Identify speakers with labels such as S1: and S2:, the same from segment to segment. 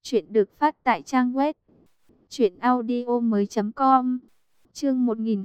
S1: Chuyện được phát tại trang web truyệnaudiomoi.com. Chương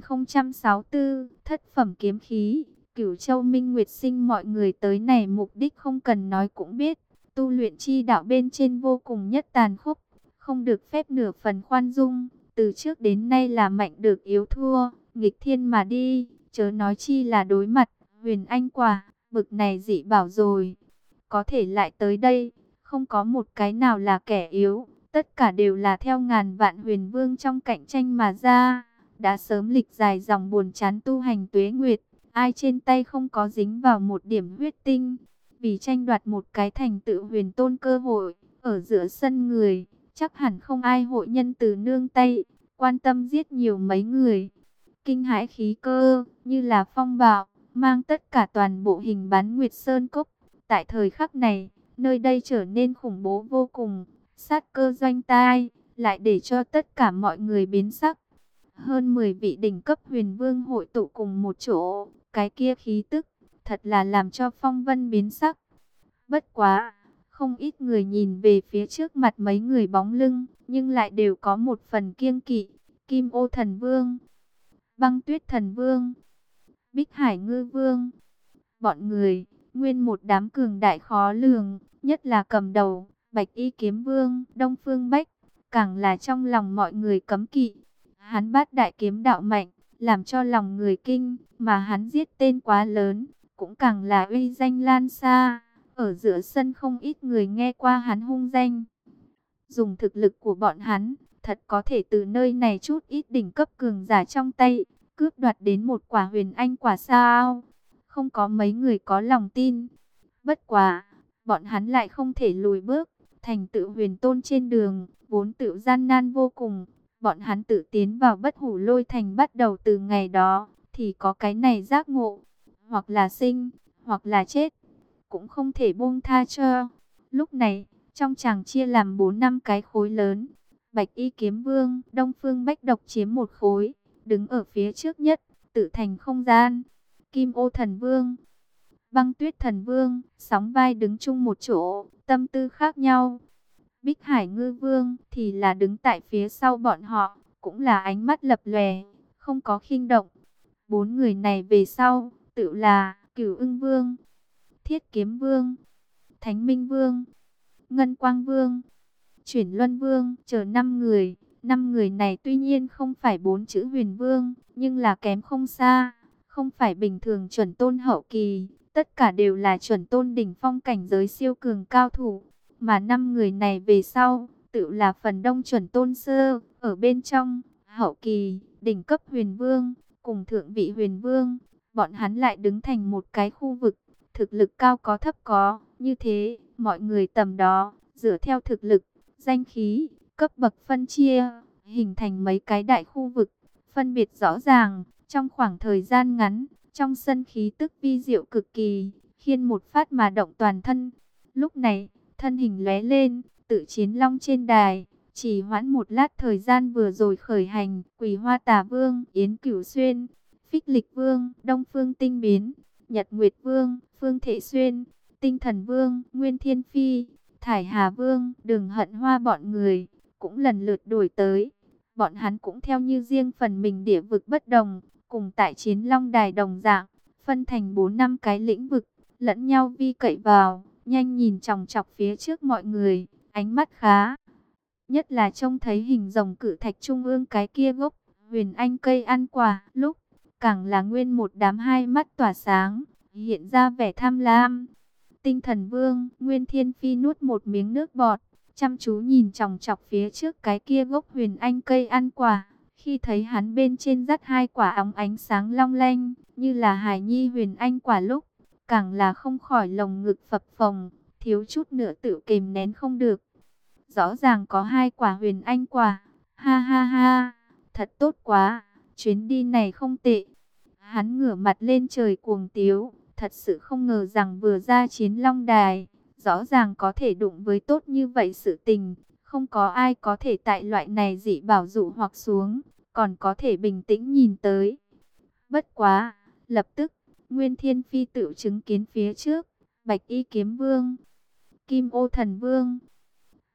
S1: 1064, Thất phẩm kiếm khí. Cửu Châu Minh Nguyệt Sinh, mọi người tới này mục đích không cần nói cũng biết, tu luyện chi đạo bên trên vô cùng nhất tàn khốc, không được phép nửa phần khoan dung, từ trước đến nay là mạnh được yếu thua, nghịch thiên mà đi, chớ nói chi là đối mặt Huyền Anh quả, bực này dị bảo rồi. Có thể lại tới đây, không có một cái nào là kẻ yếu, tất cả đều là theo ngàn vạn huyền vương trong cạnh tranh mà ra, đã sớm lịch dài dòng buồn chán tu hành tuế nguyệt, ai trên tay không có dính vào một điểm huyết tinh, vì tranh đoạt một cái thành tựu huyền tôn cơ hội, ở giữa sân người, chắc hẳn không ai hội nhân từ nương tay, quan tâm giết nhiều mấy người. Kinh hãi khí cơ, như là phong bạo, mang tất cả toàn bộ hình bán Nguyệt Sơn Cốc. Tại thời khắc này, nơi đây trở nên khủng bố vô cùng, sát cơ doanh tai, lại để cho tất cả mọi người biến sắc. Hơn 10 vị đỉnh cấp huyền vương hội tụ cùng một chỗ, cái kia khí tức, thật là làm cho phong vân biến sắc. Bất quá, không ít người nhìn về phía trước mặt mấy người bóng lưng, nhưng lại đều có một phần kiêng kỵ. Kim Ô Thần Vương, Băng Tuyết Thần Vương, Bích Hải Ngư Vương, bọn người, nguyên một đám cường đại khó lường, nhất là cầm đầu, Bạch Y Kiếm Vương, Đông Phương Bách, càng là trong lòng mọi người cấm kỵ. Hắn bát đại kiếm đạo mạnh, làm cho lòng người kinh, mà hắn giết tên quá lớn, cũng càng là uy danh lan xa. Ở giữa sân không ít người nghe qua hắn hung danh. Dùng thực lực của bọn hắn, thật có thể từ nơi này chút ít đỉnh cấp cường giả trong tay, cướp đoạt đến một quả huyền anh quả sao? Không có mấy người có lòng tin. Bất quá, bọn hắn lại không thể lùi bước, thành tựu huyền tôn trên đường, vốn tự gian nan vô cùng. Bọn hắn tự tiến vào Bất Hủ Lôi Thành bắt đầu từ ngày đó, thì có cái này giác ngộ, hoặc là sinh, hoặc là chết, cũng không thể buông tha cho. Lúc này, trong chàng chia làm 4-5 cái khối lớn, Bạch Y Kiếm Vương, Đông Phương Bách độc chiếm một khối, đứng ở phía trước nhất, tự thành không gian. Kim Ô Thần Vương, Băng Tuyết Thần Vương, sóng vai đứng chung một chỗ, tâm tư khác nhau. Bích Hải Ngư Vương thì là đứng tại phía sau bọn họ, cũng là ánh mắt lập lòe, không có khinh động. 4 người này về sau, tự là Cửu Ưng Vương, Thiết Kiếm Vương, Thánh Minh Vương, Ngân Quang Vương, Chuyển Luân Vương, chờ 5 người. 5 người này tuy nhiên không phải 4 chữ huyền vương, nhưng là kém không xa, không phải bình thường chuẩn tôn hậu kỳ, tất cả đều là chuẩn tôn đỉnh phong cảnh giới siêu cường cao thủ. Mà 5 người này về sau, tự là phần đông chuẩn tôn sơ, ở bên trong, hậu kỳ, đỉnh cấp huyền vương, cùng thượng vị huyền vương, bọn hắn lại đứng thành một cái khu vực, thực lực cao có thấp có, như thế, mọi người tầm đó, dựa theo thực lực, danh khí, cấp bậc phân chia, hình thành mấy cái đại khu vực, phân biệt rõ ràng, trong khoảng thời gian ngắn, trong sân khí tức vi diệu cực kỳ, khiên một phát mà động toàn thân. Lúc này, thân hình lóe lên, tự chiến long trên đài, chỉ hoãn một lát thời gian vừa rồi khởi hành, Quỳ Hoa Tà Vương, Yến Cửu Xuyên, Phích Lịch Vương, Đông Phương Tinh Biến, Nhật Nguyệt Vương, Phương Thệ Xuyên, Tinh Thần Vương, Nguyên Thiên Phi, Thải Hà Vương, Đường Hận Hoa bọn người, cũng lần lượt đuổi tới. Bọn hắn cũng theo như riêng phần mình địa vực bất đồng, cùng tại Chiến Long Đài đồng dạng, phân thành 4-5 cái lĩnh vực, lẫn nhau vi cậy vào, nhanh nhìn chòng chọc phía trước mọi người, ánh mắt khá. Nhất là trông thấy hình rồng cự thạch trung ương cái kia gốc, huyền anh cây ăn quả, lúc, càng là nguyên một đám hai mắt tỏa sáng, hiện ra vẻ tham lam. Tinh Thần Vương, Nguyên Thiên Phi nuốt một miếng nước bọt, chăm chú nhìn chòng chọc phía trước cái kia gốc huyền anh cây ăn quả. Khi thấy hắn bên trên dắt 2 quả óng ánh sáng long lanh, như là hài nhi huyền anh quả lúc, càng là không khỏi lồng ngực phập phồng, thiếu chút nữa tự kềm nén không được. Rõ ràng có 2 quả huyền anh quả, ha ha ha, thật tốt quá, chuyến đi này không tệ. Hắn ngửa mặt lên trời cuồng tiếu, thật sự không ngờ rằng vừa ra Chiến Long Đài, rõ ràng có thể đụng với tốt như vậy sự tình, không có ai có thể tại loại này dị bảo dụ hoặc xuống, còn có thể bình tĩnh nhìn tới. Bất quá, lập tức, Nguyên Thiên Phi tự chứng kiến phía trước, Bạch Y Kiếm Vương, Kim Ô Thần Vương,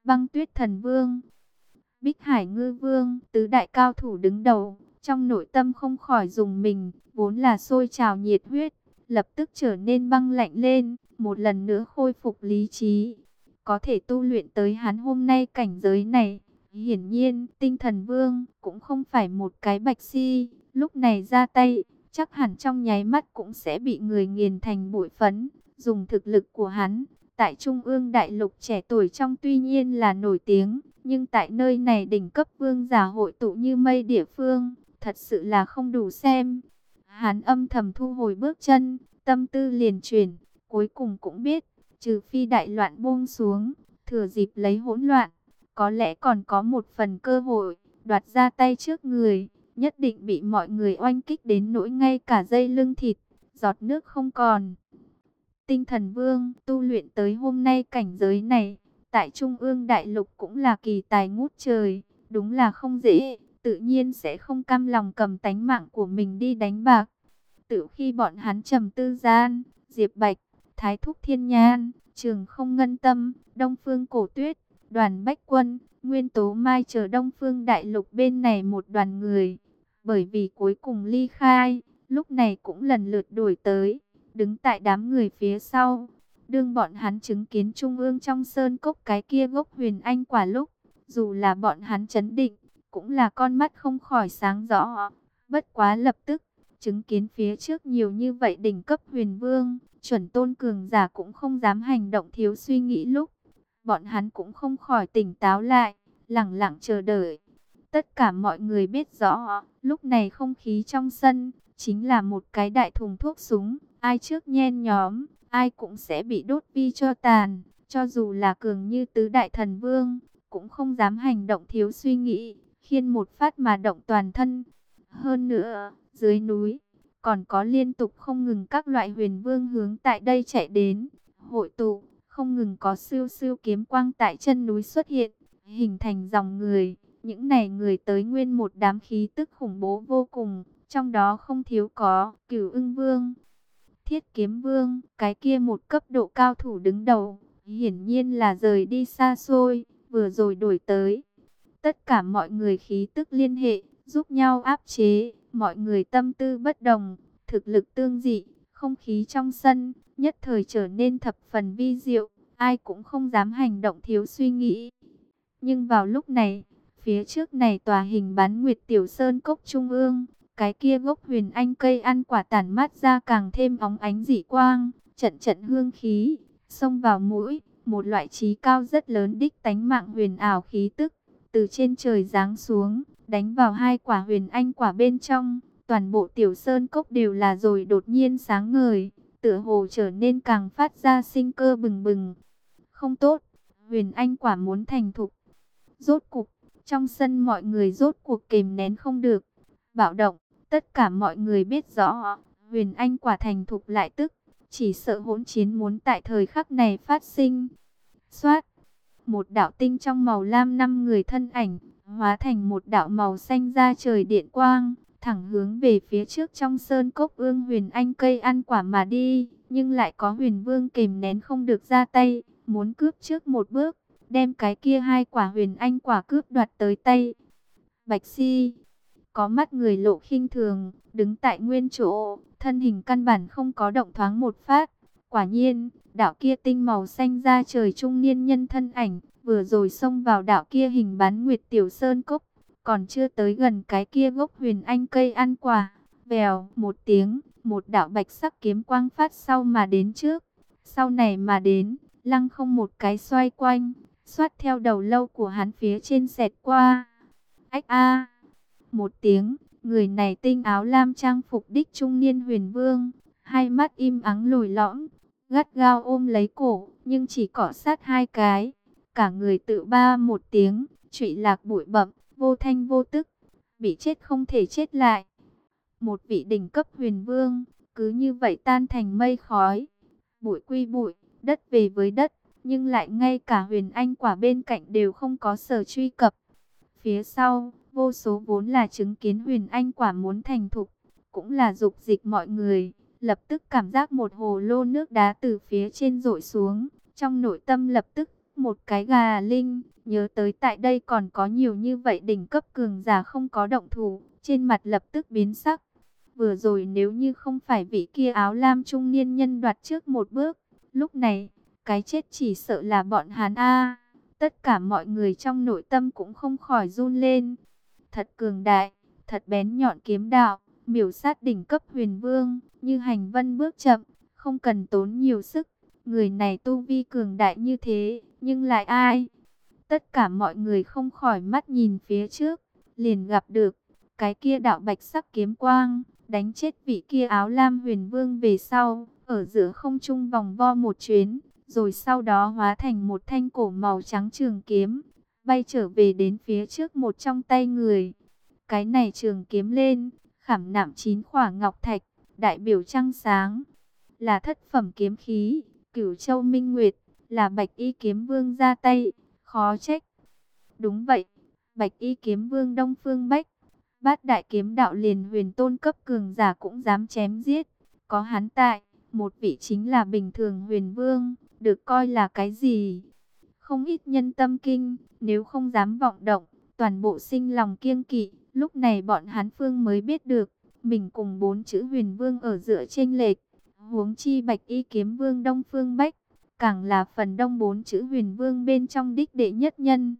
S1: Băng Tuyết Thần Vương, Bích Hải Ngư Vương, tứ đại cao thủ đứng đầu, trong nội tâm không khỏi rùng mình, vốn là sôi trào nhiệt huyết, lập tức trở nên băng lạnh lên, một lần nữa khôi phục lý trí. Có thể tu luyện tới hắn hôm nay cảnh giới này, hiển nhiên Tinh Thần Vương cũng không phải một cái bạch si, lúc này ra tay, chắc hẳn trong nháy mắt cũng sẽ bị người nghiền thành bụi phấn. Dùng thực lực của hắn, tại Trung ương đại lục trẻ tuổi trong tuy nhiên là nổi tiếng, nhưng tại nơi này đỉnh cấp vương giả hội tụ như mây địa phương, thật sự là không đủ xem. Hắn âm thầm thu hồi bước chân, tâm tư liền chuyển, cuối cùng cũng biết, trừ phi đại loạn buông xuống, thừa dịp lấy hỗn loạn, có lẽ còn có một phần cơ hội, đoạt ra tay trước người, nhất định bị mọi người oanh kích đến nỗi ngay cả dây lưng thịt, giọt nước không còn. Tinh Thần Vương tu luyện tới hôm nay cảnh giới này, tại Trung ương đại lục cũng là kỳ tài ngút trời, đúng là không dễ, tự nhiên sẽ không cam lòng cầm tánh mạng của mình đi đánh bạc. Tự khi bọn hắn Trầm Tư Gian, Diệp Bạch, Thái Thúc Thiên Nhan, Trường Không Ngân Tâm, Đông Phương Cổ Tuyết, Đoàn Bách Quân, Nguyên Tố Mai chờ Đông Phương đại lục bên này một đoàn người, bởi vì cuối cùng ly khai, lúc này cũng lần lượt đuổi tới, đứng tại đám người phía sau. Đương bọn hắn chứng kiến trung ương trong sơn cốc cái kia gốc huyền anh quả lúc, dù là bọn hắn chấn định, cũng là con mắt không khỏi sáng rõ. Bất quá lập tức, chứng kiến phía trước nhiều như vậy đỉnh cấp huyền vương, chuẩn tôn cường giả cũng không dám hành động thiếu suy nghĩ lúc. Bọn hắn cũng không khỏi tỉnh táo lại, lẳng lặng chờ đợi. Tất cả mọi người biết rõ, lúc này không khí trong sân, chính là một cái đại thùng thuốc súng. Ai trước nhen nhóm, ai cũng sẽ bị đốt vi cho tàn. Cho dù là cường như tứ đại thần vương, cũng không dám hành động thiếu suy nghĩ, khiên một phát mà động toàn thân. Hơn nữa, dưới núi, còn có liên tục không ngừng các loại huyền vương hướng tại đây chạy đến, hội tụ, không ngừng có siêu siêu kiếm quang tại chân núi xuất hiện, hình thành dòng người. Những này người tới nguyên một đám khí tức khủng bố vô cùng, trong đó không thiếu có Cửu Ưng Vương, Thiết Kiếm Vương, cái kia một cấp độ cao thủ đứng đầu, hiển nhiên là rời đi xa xôi, vừa rồi đổi tới. Tất cả mọi người khí tức liên hệ, giúp nhau áp chế, mọi người tâm tư bất đồng, thực lực tương dị, không khí trong sân, nhất thời trở nên thập phần vi diệu, ai cũng không dám hành động thiếu suy nghĩ. Nhưng vào lúc này, phía trước này tòa hình bán nguyệt tiểu sơn cốc trung ương, cái kia gốc huyền anh cây ăn quả tản mát ra càng thêm óng ánh dị quang, trận trận hương khí, xông vào mũi, một loại trí cao rất lớn đích tánh mạng huyền ảo khí tức, từ trên trời giáng xuống, đánh vào hai quả huyền anh quả bên trong, toàn bộ tiểu sơn cốc đều là rồi đột nhiên sáng ngời, tựa hồ trở nên càng phát ra sinh cơ bừng bừng. Không tốt, huyền anh quả muốn thành thục. Rốt cục, trong sân mọi người rốt cuộc kìm nén không được, bạo động. Tất cả mọi người biết rõ, huyền anh quả thành thục lại tức, chỉ sợ hỗn chiến muốn tại thời khắc này phát sinh. Xoát, một đạo tinh trong màu lam 5 người thân ảnh, hóa thành một đạo màu xanh ra trời điện quang, thẳng hướng về phía trước trong sơn cốc ương huyền anh cây ăn quả mà đi. Nhưng lại có huyền vương kìm nén không được ra tay, muốn cướp trước một bước, đem cái kia hai quả huyền anh quả cướp đoạt tới tay. Bạch Si có mắt người lộ khinh thường, đứng tại nguyên chỗ, thân hình căn bản không có động thoáng một phát. Quả nhiên, đạo kia tinh màu xanh ra trời trung niên nhân thân ảnh, vừa rồi xông vào đạo kia hình bán nguyệt tiểu sơn cốc, còn chưa tới gần cái kia gốc huyền anh cây ăn quả. Vèo một tiếng, một đạo bạch sắc kiếm quang phát sau mà đến trước. Sau này mà đến, lăng không một cái xoay quanh, xoát theo đầu lâu của hắn phía trên xẹt qua. Ách a! Một tiếng, người này tinh áo lam trang phục đích trung niên huyền vương, hai mắt im ắng lồi lõm, gắt gao ôm lấy cổ, nhưng chỉ cọ sát hai cái, cả người tự ba một tiếng, trụy lạc bụi bặm, vô thanh vô tức, bị chết không thể chết lại. Một vị đỉnh cấp huyền vương, cứ như vậy tan thành mây khói, bụi quy bụi, đất về với đất, nhưng lại ngay cả huyền anh quả bên cạnh đều không có sở truy cập. Phía sau, vô số vốn là chứng kiến huyền anh quả muốn thành thục, cũng là dục dịch mọi người, lập tức cảm giác một hồ lô nước đá từ phía trên dội xuống, trong nội tâm lập tức một cái gà linh, nhớ tới tại đây còn có nhiều như vậy đỉnh cấp cường giả không có động thủ, trên mặt lập tức biến sắc. Vừa rồi nếu như không phải vị kia áo lam trung niên nhân đoạt trước một bước, lúc này, cái chết chỉ sợ là bọn hắn a. Tất cả mọi người trong nội tâm cũng không khỏi run lên. Thật cường đại, thật bén nhọn kiếm đạo, miểu sát đỉnh cấp huyền vương, như hành vân bước chậm, không cần tốn nhiều sức. Người này tu vi cường đại như thế, nhưng lại ai? Tất cả mọi người không khỏi mắt nhìn phía trước, liền gặp được cái kia đạo bạch sắc kiếm quang, đánh chết vị kia áo lam huyền vương về sau, ở giữa không trung vòng vo một chuyến, rồi sau đó hóa thành một thanh cổ màu trắng trường kiếm, bay trở về đến phía trước một trong tay người. Cái này trường kiếm lên, khảm nạm 9 khỏa ngọc thạch, đại biểu trăng sáng, là thất phẩm kiếm khí, Cửu Châu Minh Nguyệt, là Bạch Y kiếm vương ra tay, khó trách. Đúng vậy, Bạch Y kiếm vương Đông Phương Bách, Bát đại kiếm đạo liền huyền tôn cấp cường giả cũng dám chém giết, có hắn tại, một vị chính là bình thường huyền vương, được coi là cái gì? Không ít nhân tâm kinh, nếu không dám vọng động, toàn bộ sinh lòng kiêng kỵ. Lúc này bọn hắn phương mới biết được, mình cùng 4 chữ huyền vương ở giữa chênh lệch. Huống chi Bạch Y kiếm vương Đông Phương Bách, càng là phần đông 4 chữ huyền vương bên trong đích đệ nhất nhân.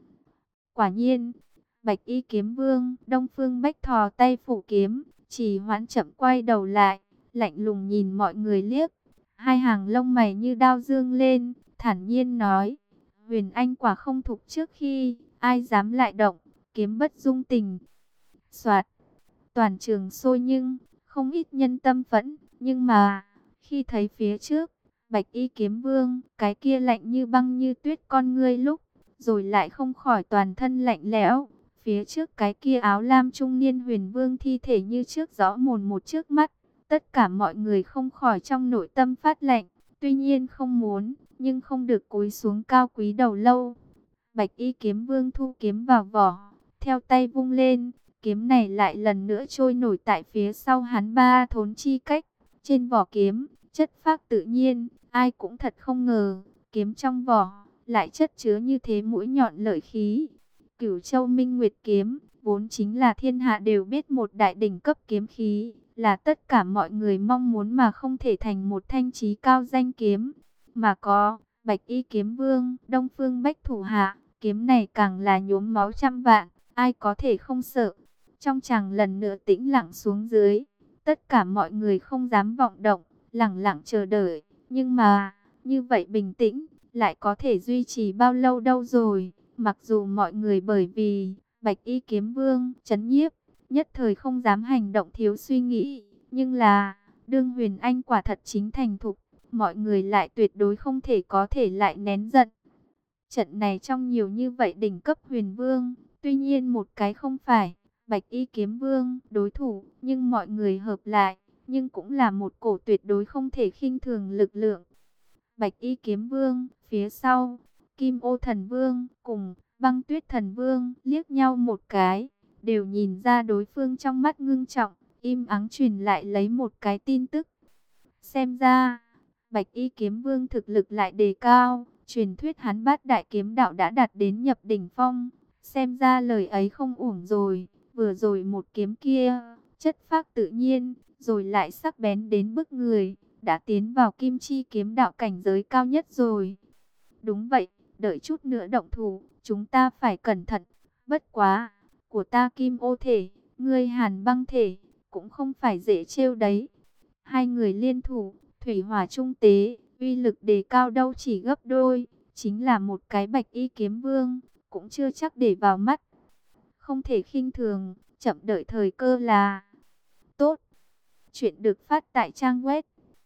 S1: Quả nhiên, Bạch Y kiếm vương Đông Phương Bách thò tay phủ kiếm, chỉ hoãn chậm quay đầu lại, lạnh lùng nhìn mọi người liếc. Hai hàng lông mày như đao dương lên, thản nhiên nói: Huyền Anh quả không thục trước khi, ai dám lại động, kiếm bất dung tình. Soạt, toàn trường sôi nhưng, không ít nhân tâm phẫn, nhưng mà, khi thấy phía trước, Bạch Y kiếm vương, cái kia lạnh như băng như tuyết con ngươi lúc, rồi lại không khỏi toàn thân lạnh lẽo. Phía trước cái kia áo lam trung niên huyền vương thi thể như trước rõ mồn một trước mắt, tất cả mọi người không khỏi trong nội tâm phát lạnh, tuy nhiên không muốn, nhưng không được cúi xuống cao quý đầu lâu. Bạch Y kiếm vương thu kiếm vào vỏ, theo tay vung lên, kiếm này lại lần nữa trôi nổi tại phía sau hắn 3 thốn chi cách. Trên vỏ kiếm, chất phác tự nhiên, ai cũng thật không ngờ, kiếm trong vỏ lại chất chứa như thế mũi nhọn lợi khí. Cửu Châu Minh Nguyệt kiếm, vốn chính là thiên hạ đều biết một đại đỉnh cấp kiếm khí, là tất cả mọi người mong muốn mà không thể thành một thanh chí cao danh kiếm, mà có Bạch Y kiếm vương Đông Phương Bách thủ hạ, kiếm này càng là nhuốm máu trăm vạn, ai có thể không sợ. Trong chàng lần nữa tĩnh lặng xuống dưới, tất cả mọi người không dám vọng động, lặng lặng chờ đợi, nhưng mà, như vậy bình tĩnh, lại có thể duy trì bao lâu đâu rồi. Mặc dù mọi người bởi vì Bạch Y kiếm vương trấn nhiếp, nhất thời không dám hành động thiếu suy nghĩ, nhưng là, đương Huyền Anh quả thật chính thành thục, mọi người lại tuyệt đối không thể có thể lại nén giận. Trận này trong nhiều như vậy đỉnh cấp huyền vương, tuy nhiên một cái không phải Bạch Y kiếm vương đối thủ, nhưng mọi người hợp lại, nhưng cũng là một cổ tuyệt đối không thể khinh thường lực lượng. Bạch Y kiếm vương, phía sau, Kim Ô thần vương cùng Băng Tuyết thần vương liếc nhau một cái, đều nhìn ra đối phương trong mắt ngưng trọng, im ắng truyền lại lấy một cái tin tức. Xem ra, Bạch Y kiếm vương thực lực lại đề cao, truyền thuyết hắn Bát đại kiếm đạo đã đạt đến nhập đỉnh phong, xem ra lời ấy không uổng rồi. Vừa rồi một kiếm kia, chất phác tự nhiên, rồi lại sắc bén đến bức người, đã tiến vào kim chi kiếm đạo cảnh giới cao nhất rồi. Đúng vậy, đợi chút nữa động thủ, chúng ta phải cẩn thận. Bất quá, của ta Kim Ô thể, ngươi Hàn Băng thể, cũng không phải dễ trêu đấy. Hai người liên thủ, thủy hỏa trung tế, uy lực đề cao đâu chỉ gấp đôi, chính là một cái Bạch Y kiếm vương, cũng chưa chắc để vào mắt. Không thể khinh thường, chậm đợi thời cơ là tốt. Chuyện được phát tại trang web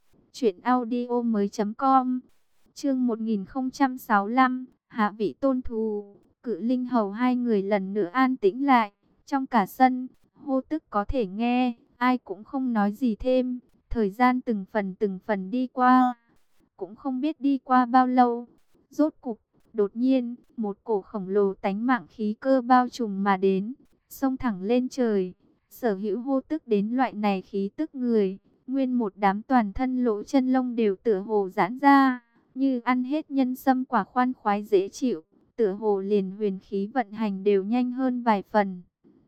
S1: truyệnaudiomoi.com. Chương 1065, hạ vị tôn thù. Cự Linh Hầu hai người lần nữa an tĩnh lại, trong cả sân, hô tức có thể nghe, ai cũng không nói gì thêm. Thời gian từng phần đi qua, cũng không biết đi qua bao lâu. Rốt cục, đột nhiên, một cổ khổng lồ tánh mạng khí cơ bao trùm mà đến, xông thẳng lên trời. Sở hữu hô tức đến loại này khí tức người, nguyên một đám toàn thân lỗ chân lông đều tựa hồ giãn ra, như ăn hết nhân sâm quả, khoan khoái dễ chịu, tựa hồ liền huyền khí vận hành đều nhanh hơn vài phần.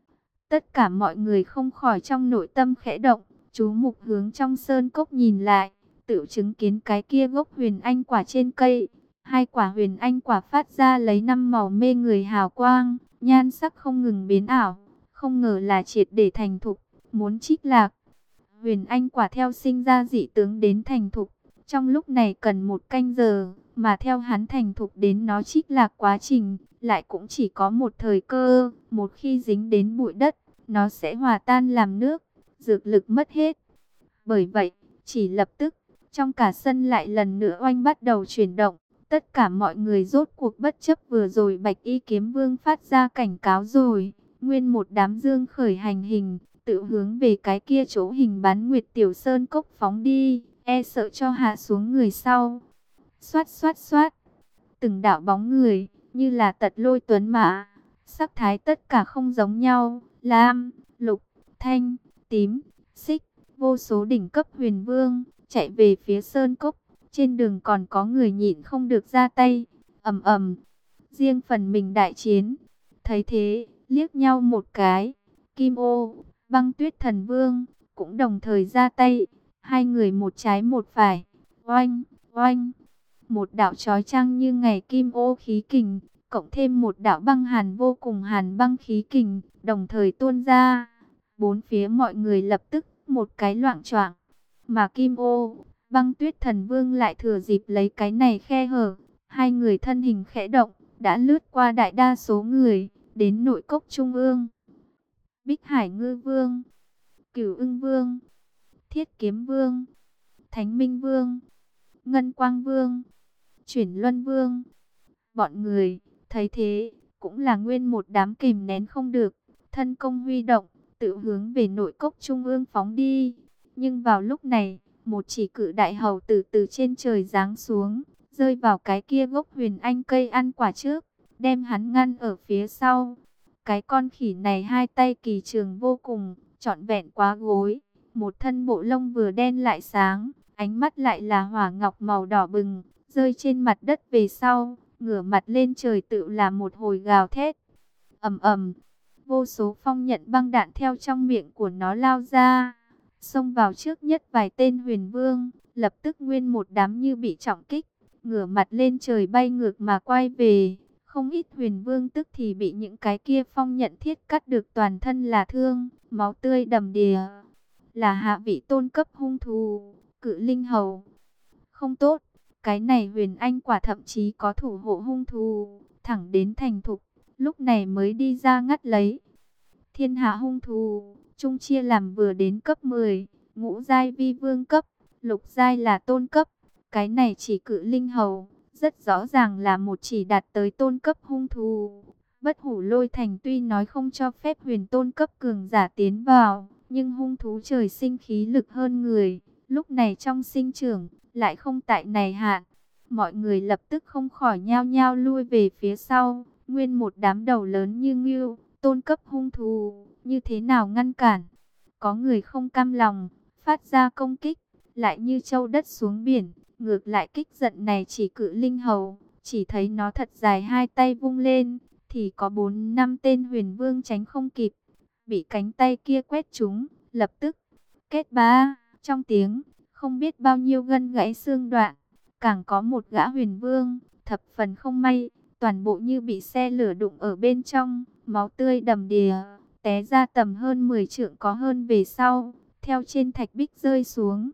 S1: Tất cả mọi người không khỏi trong nội tâm khẽ động, chú mục hướng trong sơn cốc nhìn lại, tự chứng kiến cái kia gốc huyền anh quả trên cây. Hai quả huyền anh quả phát ra lấy 5 màu mê người hào quang, nhan sắc không ngừng biến ảo, không ngờ là triệt để thành thục, muốn trích lạc. Huyền anh quả theo sinh ra dị tướng đến thành thục, trong lúc này cần 1 canh giờ, mà theo hắn thành thục đến nó trích lạc quá trình, lại cũng chỉ có một thời cơ, một khi dính đến bụi đất, nó sẽ hòa tan làm nước, dược lực mất hết. Bởi vậy, chỉ lập tức, trong cả sân lại lần nữa oanh bắt đầu chuyển động. Tất cả mọi người rốt cuộc bất chấp vừa rồi Bạch Y Kiếm Vương phát ra cảnh cáo rồi. Nguyên một đám dương khởi hành hình, tự hướng về cái kia chỗ hình bán nguyệt tiểu sơn cốc phóng đi, e sợ cho hạ xuống người sau. Xoát xoát xoát, từng đạo bóng người, như là tật lôi tuấn mã, sắc thái tất cả không giống nhau, lam, lục, thanh, tím, xích, vô số đỉnh cấp huyền vương, chạy về phía sơn cốc. Trên đường còn có người nhịn không được ra tay, ầm ầm, riêng phần mình đại chiến. Thấy thế, liếc nhau một cái, Kim Ô, Băng Tuyết Thần Vương cũng đồng thời ra tay, hai người một trái một phải, oanh, oanh. Một đạo chói chang như ngày kim ô khí kình, cộng thêm một đạo băng hàn vô cùng hàn băng khí kình, đồng thời tuôn ra. Bốn phía mọi người lập tức một cái loạng choạng, mà Kim Ô, Băng Tuyết Thần Vương lại thừa dịp lấy cái này khe hở, hai người thân hình khẽ động, đã lướt qua đại đa số người, đến nội cốc trung ương. Bích Hải Ngư Vương, Cửu Ưng Vương, Thiết Kiếm Vương, Thánh Minh Vương, Ngân Quang Vương, Chuyển Luân Vương. Bọn người thấy thế, cũng là nguyên một đám kìm nén không được, thân công huy động, tự hướng về nội cốc trung ương phóng đi. Nhưng vào lúc này, một chỉ cự đại hầu tử từ trên trời giáng xuống, rơi vào cái kia gốc huyền anh cây ăn quả trước, đem hắn ngăn ở phía sau. Cái con khỉ này hai tay kỳ trường vô cùng, trọn vẹn quá gối, một thân bộ lông vừa đen lại sáng, ánh mắt lại là hỏa ngọc màu đỏ bừng, rơi trên mặt đất về sau, ngửa mặt lên trời tự là một hồi gào thét. Ầm ầm, vô số phong nhận băng đạn theo trong miệng của nó lao ra, xông vào trước nhất vài tên huyền vương, lập tức nguyên một đám như bị trọng kích, ngửa mặt lên trời bay ngược mà quay về. Không ít huyền vương tức thì bị những cái kia phong nhận thiết cắt được toàn thân là thương, máu tươi đầm đìa. Là hạ vị tôn cấp hung thú, Cự Linh Hầu. Không tốt, cái này huyền anh quả thậm chí có thủ hộ hung thú, thẳng đến thành thục, lúc này mới đi ra ngắt lấy. Thiên hạ hung thú, chung chia làm vừa đến cấp 10, ngũ giai vi vương cấp, lục giai là tôn cấp. Cái này chỉ Cự Linh Hầu, rất rõ ràng là một chỉ đạt tới tôn cấp hung thú. Bất Hủ Lôi Thành tuy nói không cho phép huyền tôn cấp cường giả tiến vào, nhưng hung thú trời sinh khí lực hơn người, lúc này trong sinh trưởng, lại không tại này hạn. Mọi người lập tức không khỏi nhao nhao lui về phía sau, nguyên một đám đầu lớn như ngưu, tôn cấp hung thú, như thế nào ngăn cản? Có người không cam lòng, phát ra công kích, lại như châu đất xuống biển, ngược lại kích giận này chỉ Cự Linh Hầu, chỉ thấy nó thật dài hai tay vung lên, thì có 4-5 tên huyền vương tránh không kịp, bị cánh tay kia quét trúng, lập tức kết bá, trong tiếng, không biết bao nhiêu gân gãy xương đoạn. Càng có một gã huyền vương, thập phần không may, toàn bộ như bị xe lửa đụng ở bên trong, máu tươi đầm đìa, té ra tầm hơn 10 trượng có hơn về sau, theo trên thạch bích rơi xuống,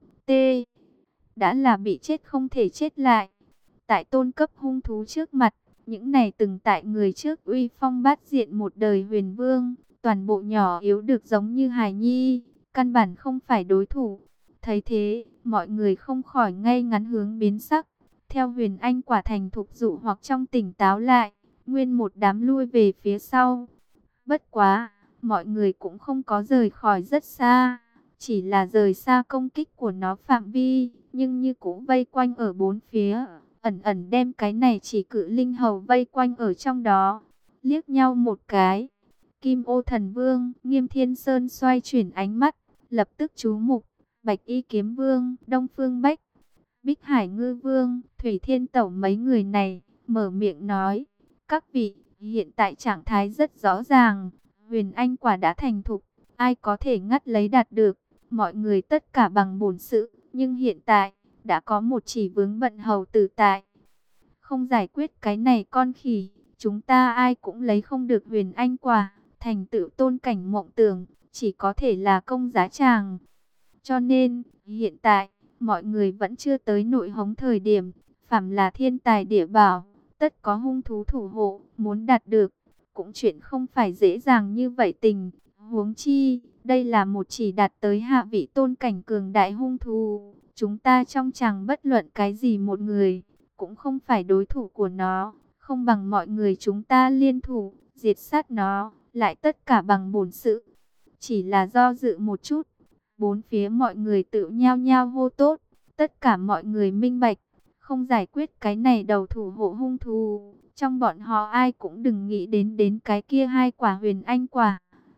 S1: đã là bị chết không thể chết lại. Tại tôn cấp hung thú trước mặt, những này từng tại người trước uy phong bát diện một đời huyền vương, toàn bộ nhỏ yếu được giống như hài nhi, căn bản không phải đối thủ. Thấy thế, mọi người không khỏi ngay ngắn hướng biến sắc, theo huyền anh quả thành thục dụ hoặc trong tỉnh táo lại, nguyên một đám lui về phía sau. Bất quá, mọi người cũng không có rời khỏi rất xa, chỉ là rời xa công kích của nó phạm vi, nhưng như cũng vây quanh ở bốn phía, ẩn ẩn đem cái này chỉ Cự Linh Hầu vây quanh ở trong đó. Liếc nhau một cái, Kim Ô Thần Vương, Nghiêm Thiên Sơn xoay chuyển ánh mắt, lập tức chú mục Bạch Y Kiếm Vương, Đông Phương Bách, Bích Hải Ngư Vương, Thủy Thiên Tẩu mấy người này, mở miệng nói, các vị, hiện tại trạng thái rất rõ ràng, huyền anh quả đã thành thục, ai có thể ngắt lấy đạt được, mọi người tất cả bằng bổn sự, nhưng hiện tại, đã có một chỉ vướng bận hầu tử tại. Không giải quyết cái này con khỉ, chúng ta ai cũng lấy không được huyền anh quả, thành tựu tôn cảnh mộng tưởng, chỉ có thể là công giá tràng. Cho nên, hiện tại, mọi người vẫn chưa tới nội hống thời điểm, phàm là thiên tài địa bảo, tất có hung thú thủ hộ, muốn đạt được, cũng chuyện không phải dễ dàng như vậy tình. Huống chi, đây là một chỉ đạt tới hạ vị tôn cảnh cường đại hung thú, chúng ta trong chàng bất luận cái gì một người, cũng không phải đối thủ của nó, không bằng mọi người chúng ta liên thủ, diệt sát nó, lại tất cả bằng bổn sự. Chỉ là do dự một chút, bốn phía mọi người tự nhao nhao hô tốt, tất cả mọi người minh bạch, không giải quyết cái này đầu thủ hộ hung thú, trong bọn họ ai cũng đừng nghĩ đến cái kia hai quả huyền anh quả.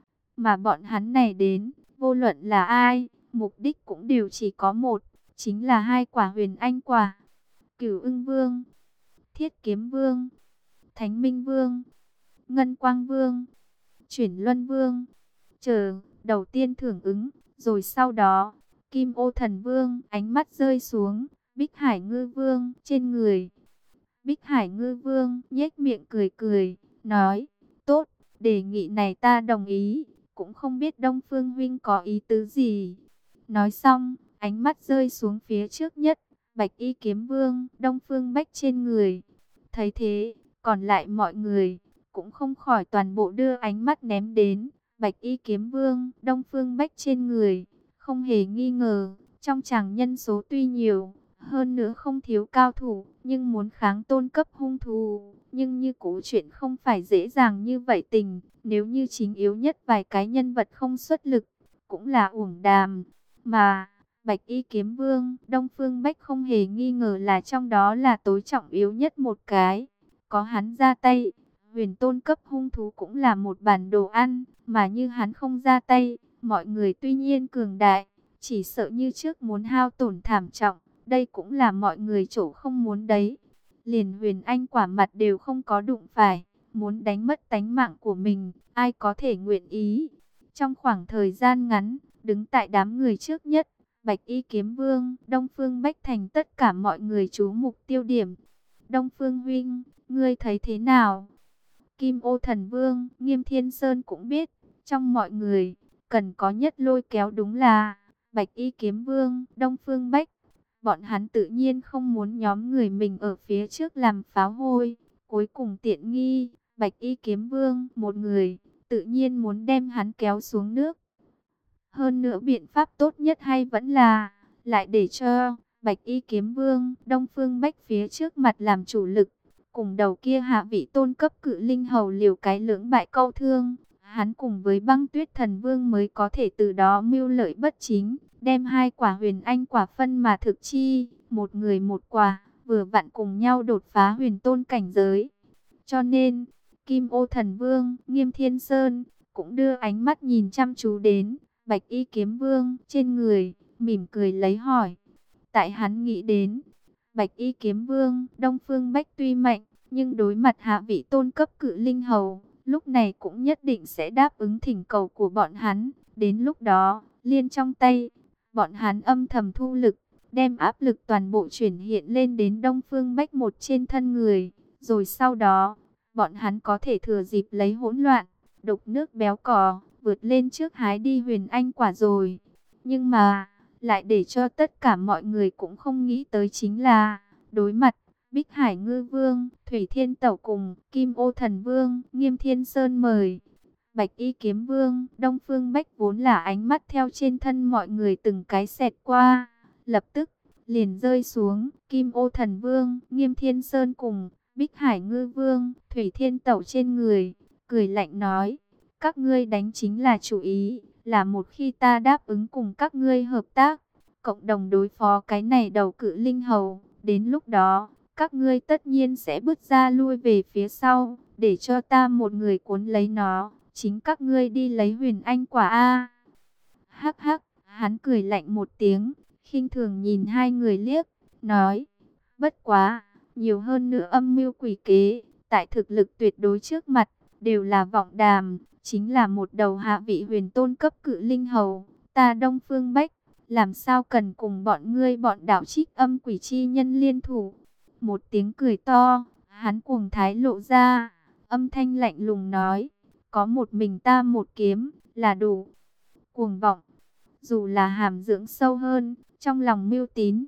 S1: Mà bọn hắn này đến, vô luận là ai, mục đích cũng đều chỉ có một, chính là hai quả huyền anh quả. Cửu Ưng Vương, Thiết Kiếm Vương, Thánh Minh Vương, Ngân Quang Vương, Chuyển Luân Vương. Chờ, đầu tiên thưởng ứng, rồi sau đó, Kim Ô Thần Vương ánh mắt rơi xuống Bích Hải Ngư Vương trên người. Bích Hải Ngư Vương nhếch miệng cười cười, nói, tốt, đề nghị này ta đồng ý, cũng không biết Đông Phương Huynh có ý tứ gì. Nói xong, ánh mắt rơi xuống phía trước nhất, Bạch Y Kiếm Vương, Đông Phương Bách trên người. Thấy thế, còn lại mọi người, cũng không khỏi toàn bộ đưa ánh mắt ném đến Bạch Y Kiếm Vương, Đông Phương Bách trên người. Không hề nghi ngờ, trong chàng nhân số tuy nhiều, hơn nữa không thiếu cao thủ, nhưng muốn kháng tôn cấp hung thú, nhưng như cũ chuyện không phải dễ dàng như vậy tình. Nếu như chính yếu nhất vài cái nhân vật không xuất lực, cũng là uổng đàm. Mà, Bạch Y Kiếm Vương, Đông Phương Bách không hề nghi ngờ là trong đó là tối trọng yếu nhất một cái. Có hắn ra tay, huyền tôn cấp hung thú cũng là một bản đồ ăn, mà như hắn không ra tay, mọi người tuy nhiên cường đại, chỉ sợ như trước muốn hao tổn thảm trọng, đây cũng là mọi người chỗ không muốn đấy. Liền huyền anh quả mặt đều không có đụng phải, muốn đánh mất tánh mạng của mình, ai có thể nguyện ý. Trong khoảng thời gian ngắn, đứng tại đám người trước nhất, Bạch Y Kiếm Vương, Đông Phương Bách thành tất cả mọi người chú mục tiêu điểm. Đông Phương Huynh, ngươi thấy thế nào? Kim Ô Thần Vương, Nghiêm Thiên Sơn cũng biết, trong mọi người, cần có nhất lôi kéo đúng là Bạch Y Kiếm Vương, Đông Phương Bách. Bọn hắn tự nhiên không muốn nhóm người mình ở phía trước làm pháo hôi, cuối cùng tiện nghi, Bạch Y Kiếm Vương, một người, tự nhiên muốn đem hắn kéo xuống nước. Hơn nữa biện pháp tốt nhất hay vẫn là, lại để cho Bạch Y Kiếm Vương, Đông Phương Bách phía trước mặt làm chủ lực, cùng đầu kia hạ vị tôn cấp cự linh hầu liều cái lưỡng bại câu thương. Hắn cùng với Băng Tuyết Thần Vương mới có thể từ đó mưu lợi bất chính, đem hai quả huyền anh quả phân mà thực chi, một người một quả, vừa vặn cùng nhau đột phá huyền tôn cảnh giới. Cho nên, Kim Ô Thần Vương, Nghiêm Thiên Sơn, cũng đưa ánh mắt nhìn chăm chú đến Bạch Y Kiếm Vương trên người, mỉm cười lấy hỏi. Tại hắn nghĩ đến, Bạch Y Kiếm Vương, Đông Phương Bách tuy mạnh, nhưng đối mặt hạ vị tôn cấp cự linh hầu, lúc này cũng nhất định sẽ đáp ứng thỉnh cầu của bọn hắn. Đến lúc đó, liên trong tay, bọn hắn âm thầm thu lực, đem áp lực toàn bộ chuyển hiện lên đến Đông Phương Bách một trên thân người. Rồi sau đó, bọn hắn có thể thừa dịp lấy hỗn loạn, đục nước béo cò, vượt lên trước hái đi huyền anh quả rồi. Nhưng mà, lại để cho tất cả mọi người cũng không nghĩ tới chính là, đối mặt Bích Hải Ngư Vương, Thủy Thiên Tẩu cùng Kim Ô Thần Vương, Nghiêm Thiên Sơn mời. Bạch Y Kiếm Vương, Đông Phương Bách vốn là ánh mắt theo trên thân mọi người từng cái xẹt qua, lập tức liền rơi xuống. Kim Ô Thần Vương, Nghiêm Thiên Sơn cùng Bích Hải Ngư Vương, Thủy Thiên Tẩu trên người, cười lạnh nói, các ngươi đánh chính là chủ ý, là một khi ta đáp ứng cùng các ngươi hợp tác, cộng đồng đối phó cái này đầu cự linh hầu, đến lúc đó, các ngươi tất nhiên sẽ bước ra lui về phía sau, để cho ta một người cuốn lấy nó, chính các ngươi đi lấy huyền anh quả a. Hắc hắc, hắn cười lạnh một tiếng, khinh thường nhìn hai người liếc, nói, bất quá, nhiều hơn nữa âm mưu quỷ kế, tại thực lực tuyệt đối trước mặt, đều là vọng đàm, chính là một đầu hạ vị huyền tôn cấp cự linh hầu, ta Đông Phương Bách, làm sao cần cùng bọn ngươi bọn đạo trích âm quỷ chi nhân liên thủ. Một tiếng cười to, hắn cuồng thái lộ ra, âm thanh lạnh lùng nói, có một mình ta một kiếm, là đủ. Cuồng vọng, dù là hàm dưỡng sâu hơn, trong lòng mưu tín.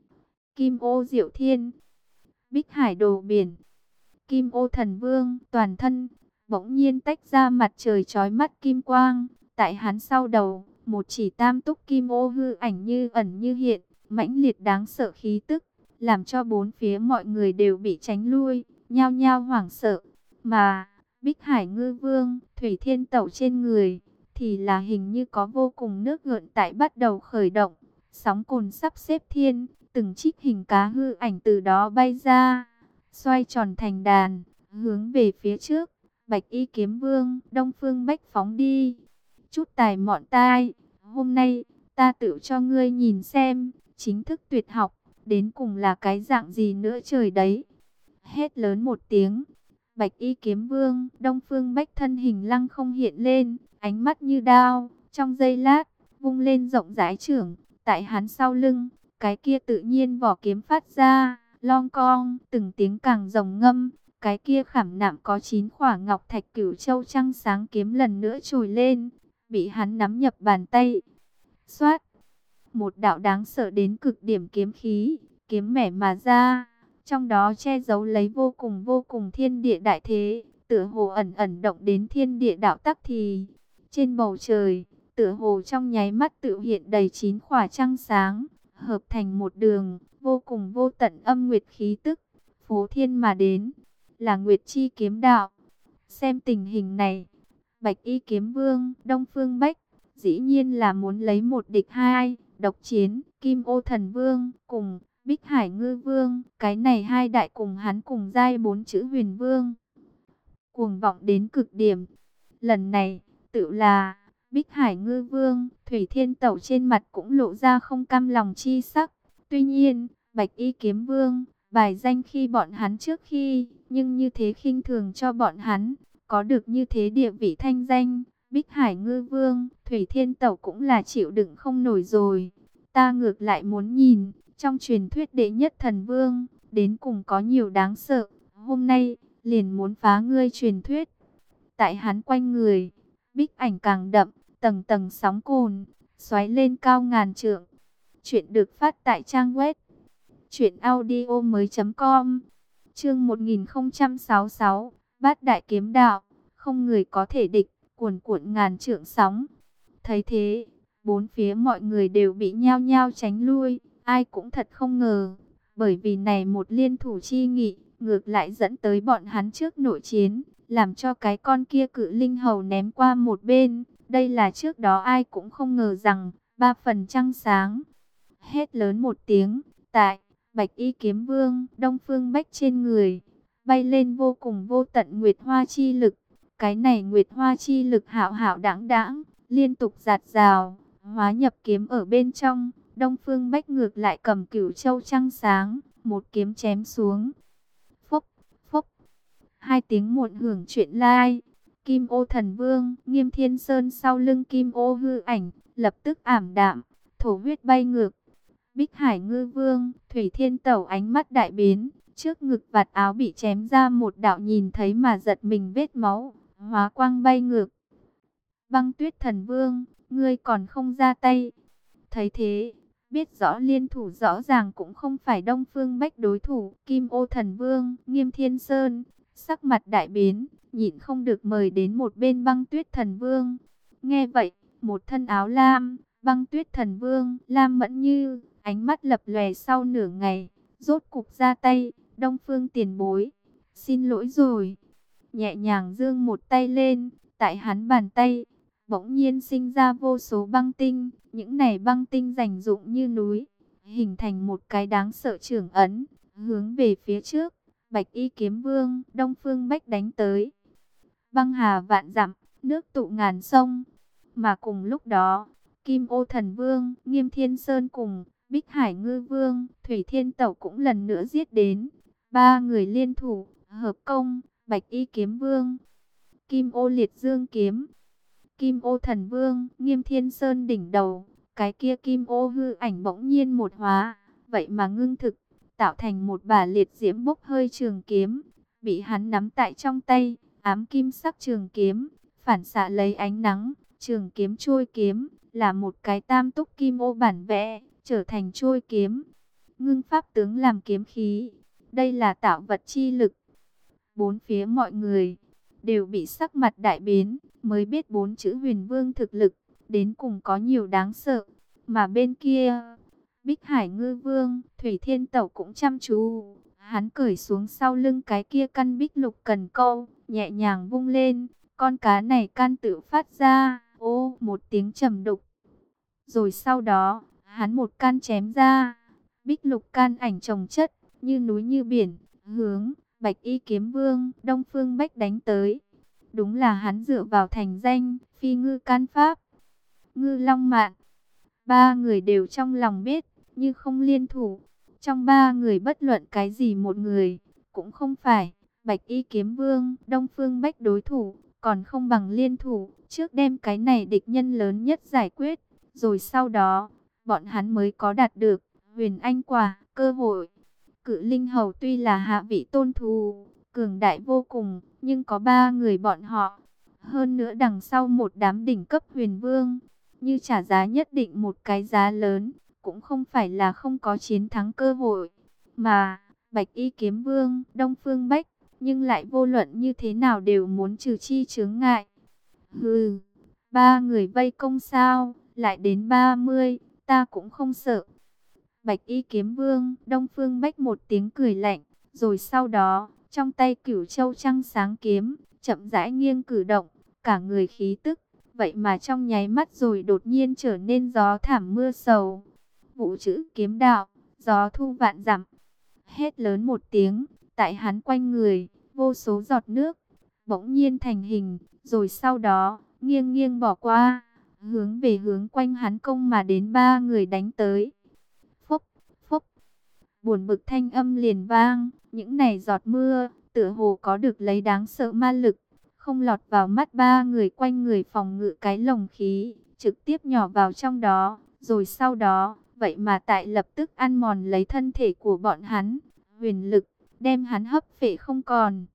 S1: Kim ô diệu thiên, bích hải đồ biển, kim ô thần vương, toàn thân, bỗng nhiên tách ra mặt trời chói mắt kim quang. Tại hắn sau đầu, một chỉ tam túc kim ô hư ảnh như ẩn như hiện, mãnh liệt đáng sợ khí tức, làm cho bốn phía mọi người đều bị tránh lui, nhao nhao hoảng sợ. Mà, bích hải ngư vương, thủy thiên tẩu trên người, thì là hình như có vô cùng nước gợn tại bắt đầu khởi động, sóng cồn sắp xếp thiên, từng chiếc hình cá hư ảnh từ đó bay ra, xoay tròn thành đàn, hướng về phía trước. Bạch y kiếm vương, Đông Phương Bách phóng đi. Chút tài mọn tai, hôm nay, ta tự cho ngươi nhìn xem, chính thức tuyệt học, đến cùng là cái dạng gì nữa trời đấy. Hét lớn một tiếng, Bạch y kiếm vương, Đông Phương Bách thân hình lăng không hiện lên, ánh mắt như đao, trong giây lát, vung lên rộng rãi trưởng, tại hắn sau lưng, cái kia tự nhiên vỏ kiếm phát ra, long cong, từng tiếng càng rồng ngâm, cái kia khảm nạm có 9 khỏa ngọc thạch cửu châu trăng sáng kiếm lần nữa trồi lên, bị hắn nắm nhập bàn tay. Xoát, một đạo đáng sợ đến cực điểm kiếm khí, kiếm mẻ mà ra, trong đó che giấu lấy vô cùng thiên địa đại thế, tựa hồ ẩn ẩn động đến thiên địa đạo tắc thì. Trên bầu trời, tựa hồ trong nháy mắt tự hiện đầy 9 khỏa trăng sáng, hợp thành một đường, vô cùng vô tận âm nguyệt khí tức, phô thiên mà đến, là Nguyệt Chi kiếm đạo. Xem tình hình này, Bạch y kiếm vương, Đông Phương Bách, dĩ nhiên là muốn lấy một địch hai, độc chiến, Kim ô thần vương, cùng Bích Hải ngư vương, cái này hai đại cùng hắn cùng giai 4 chữ huyền vương. Cuồng vọng đến cực điểm. Lần này, tự là Bích Hải ngư vương, Thủy Thiên Tẩu trên mặt cũng lộ ra không cam lòng chi sắc. Tuy nhiên, Bạch y kiếm vương, bài danh khi bọn hắn trước khi, nhưng như thế khinh thường cho bọn hắn, có được như thế địa vị thanh danh, Bích Hải ngư vương, Thủy Thiên Tẩu cũng là chịu đựng không nổi rồi. Ta ngược lại muốn nhìn, trong truyền thuyết đệ nhất thần vương, đến cùng có nhiều đáng sợ, hôm nay, liền muốn phá ngươi truyền thuyết. Tại hắn quanh người, bích ảnh càng đậm, tầng tầng sóng cồn, xoáy lên cao ngàn trượng. Chuyện được phát tại trang web truyệnaudiomoi.com. Chương 1066, Bát đại kiếm đạo, không người có thể địch, cuồn cuộn ngàn trượng sóng. Thấy thế, bốn phía mọi người đều bị nhao nhao tránh lui, ai cũng thật không ngờ, bởi vì này một liên thủ chi nghị, ngược lại dẫn tới bọn hắn trước nội chiến, làm cho cái con kia cự linh hầu ném qua một bên. Đây là trước đó ai cũng không ngờ rằng, 3 phần trăng sáng. Hét lớn một tiếng, tại Bạch y kiếm vương, Đông Phương Bách trên người, bay lên vô cùng vô tận nguyệt hoa chi lực. Cái này nguyệt hoa chi lực hạo hạo đãng đãng, liên tục giạt rào, hóa nhập kiếm ở bên trong. Đông Phương Bách ngược lại cầm Cửu Châu trăng sáng, một kiếm chém xuống. Phốc, phốc, hai tiếng muộn hưởng chuyện lai. Kim ô thần vương, Nghiêm Thiên Sơn sau lưng Kim ô hư ảnh, lập tức ảm đạm, thổ huyết bay ngược. Bích Hải ngư vương, Thủy Thiên Tẩu ánh mắt đại biến, trước ngực vạt áo bị chém ra một đạo nhìn thấy mà giật mình vết máu, hóa quang bay ngược. Băng Tuyết thần vương, ngươi còn không ra tay. Thấy thế, biết rõ liên thủ rõ ràng cũng không phải Đông Phương Bách đối thủ. Kim ô thần vương, Nghiêm Thiên Sơn, sắc mặt đại biến, nhịn không được mời đến một bên Băng Tuyết thần vương. Nghe vậy, một thân áo lam, Băng Tuyết thần vương, Lam Mẫn Như, ánh mắt lập lòe sau nửa ngày, rốt cục ra tay. Đông Phương tiền bối, xin lỗi rồi. Nhẹ nhàng giương một tay lên, tại hắn bàn tay, bỗng nhiên sinh ra vô số băng tinh. Những này băng tinh rành rụng như núi, hình thành một cái đáng sợ trưởng ấn, hướng về phía trước. Bạch y kiếm vương, Đông Phương Bách đánh tới. Băng hà vạn dặm, nước tụ ngàn sông. Mà cùng lúc đó, Kim ô thần vương, Nghiêm Thiên Sơn cùng Bích Hải Ngư Vương, Thủy Thiên Tẩu cũng lần nữa giết đến. Ba người liên thủ, hợp công, Bạch Y Kiếm Vương, Kim Ô Liệt Dương Kiếm, Kim Ô Thần Vương, Nghiêm Thiên Sơn đỉnh đầu. Cái kia Kim Ô hư ảnh bỗng nhiên một hóa, vậy mà ngưng thực, tạo thành một bả liệt diễm bốc hơi trường kiếm, bị hắn nắm tại trong tay, ám kim sắc trường kiếm, phản xạ lấy ánh nắng, trường kiếm trôi kiếm, là một cái tam túc kim ô bản vẽ, trở thành trôi kiếm. Ngưng pháp tướng làm kiếm khí, đây là tạo vật chi lực. Bốn phía mọi người đều bị sắc mặt đại biến, mới biết bốn chữ Huyền Vương thực lực đến cùng có nhiều đáng sợ. Mà bên kia, Bích Hải Ngư Vương, Thủy Thiên Tẩu cũng chăm chú. Hắn cởi xuống sau lưng cái kia căn bích lục cần câu, nhẹ nhàng vung lên, con cá này can tự phát ra, ô một tiếng trầm đục. Rồi sau đó, hắn một can chém ra, bích lục can ảnh chồng chất, như núi như biển, hướng Bạch Y Kiếm Vương, Đông Phương Bách đánh tới. Đúng là hắn dựa vào thành danh, phi ngư can pháp, ngư long mạn. Ba người đều trong lòng biết, như không liên thủ, trong ba người bất luận cái gì một người, cũng không phải Bạch Y Kiếm Vương, Đông Phương Bách đối thủ, còn không bằng liên thủ, trước đem cái này địch nhân lớn nhất giải quyết, rồi sau đó, bọn hắn mới có đạt được Huyền Anh Quả, cơ hội. Cự Linh Hầu tuy là hạ vị tôn thú, cường đại vô cùng, nhưng có ba người bọn họ. Hơn nữa đằng sau một đám đỉnh cấp huyền vương, như trả giá nhất định một cái giá lớn, cũng không phải là không có chiến thắng cơ hội. Mà, Bạch Y Kiếm Vương, Đông Phương Bách, nhưng lại vô luận như thế nào đều muốn trừ chi chướng ngại. Hừ, ba người vây công sao, lại đến 30, ta cũng không sợ. Bạch Y Kiếm Vương, Đông Phương Bách một tiếng cười lạnh, rồi sau đó, trong tay Cửu Châu trăng sáng kiếm, chậm rãi nghiêng cử động, cả người khí tức, vậy mà trong nháy mắt rồi đột nhiên trở nên gió thảm mưa sầu. Vũ chữ kiếm đạo, gió thu vạn dặm. Hét lớn một tiếng, tại hắn quanh người, vô số giọt nước bỗng nhiên thành hình, rồi sau đó, nghiêng nghiêng bỏ qua, hướng về hướng quanh hắn công mà đến ba người đánh tới. Phốc, phốc, buồn bực thanh âm liền vang, những này giọt mưa, tựa hồ có được lấy đáng sợ ma lực, không lọt vào mắt ba người quanh người phòng ngự cái lồng khí, trực tiếp nhỏ vào trong đó, rồi sau đó, vậy mà tại lập tức ăn mòn lấy thân thể của bọn hắn, huyền lực, đem hắn hấp phệ không còn.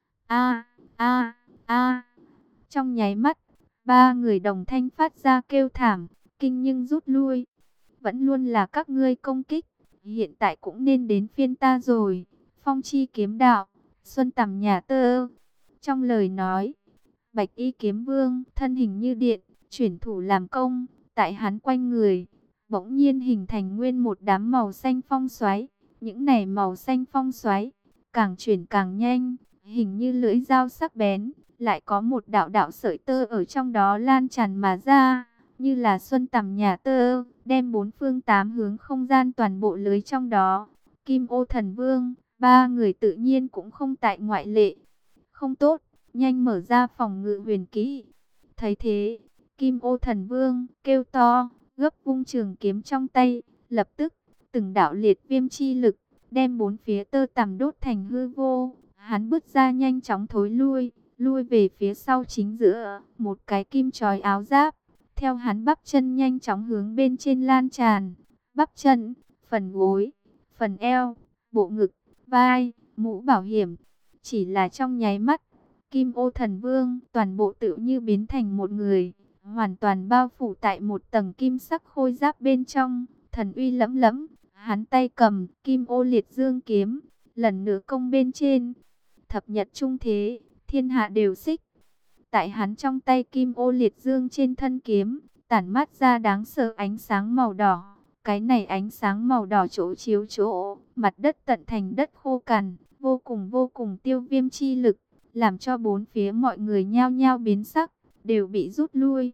S1: A, a, a, trong nháy mắt, ba người đồng thanh phát ra kêu thảm, kinh nhưng rút lui. Vẫn luôn là các ngươi công kích, hiện tại cũng nên đến phiên ta rồi. Phong chi kiếm đạo, xuân tầm nhà tơ. Trong lời nói, Bạch Y Kiếm Vương, thân hình như điện, chuyển thủ làm công, tại hắn quanh người, bỗng nhiên hình thành nguyên một đám màu xanh phong xoáy. Những này màu xanh phong xoáy, càng chuyển càng nhanh, hình như lưỡi dao sắc bén, lại có một đạo đạo sợi tơ ở trong đó lan tràn mà ra, như là xuân tầm nhà tơ, đem bốn phương tám hướng không gian toàn bộ lưới trong đó. Kim Ô Thần Vương, ba người tự nhiên cũng không tại ngoại lệ. Không tốt, nhanh mở ra phòng ngự huyền kỹ. Thấy thế, Kim Ô Thần Vương kêu to, gấp vung trường kiếm trong tay, lập tức từng đạo liệt viêm chi lực đem bốn phía tơ tằm đốt thành hư vô. Hắn bước ra nhanh chóng thối lui về phía sau chính giữa, một cái kim chói áo giáp, theo hắn bắp chân nhanh chóng hướng bên trên lan tràn. Bắp chân, phần gối, phần eo, bộ ngực, vai, mũ bảo hiểm, chỉ là trong nháy mắt, Kim Ô Thần Vương toàn bộ tự như biến thành một người, hoàn toàn bao phủ tại một tầng kim sắc khôi giáp bên trong, thần uy lẫm lẫm. Hắn tay cầm Kim Ô Liệt Dương kiếm, lần nữa công bên trên. Thập nhật trung thế, thiên hạ đều xích. Tại hắn trong tay Kim Ô Liệt Dương trên thân kiếm, tản mát ra đáng sợ ánh sáng màu đỏ. Cái này ánh sáng màu đỏ chỗ chiếu chỗ, mặt đất tận thành đất khô cằn, vô cùng tiêu viêm chi lực, làm cho bốn phía mọi người nhao nhao biến sắc, đều bị rút lui.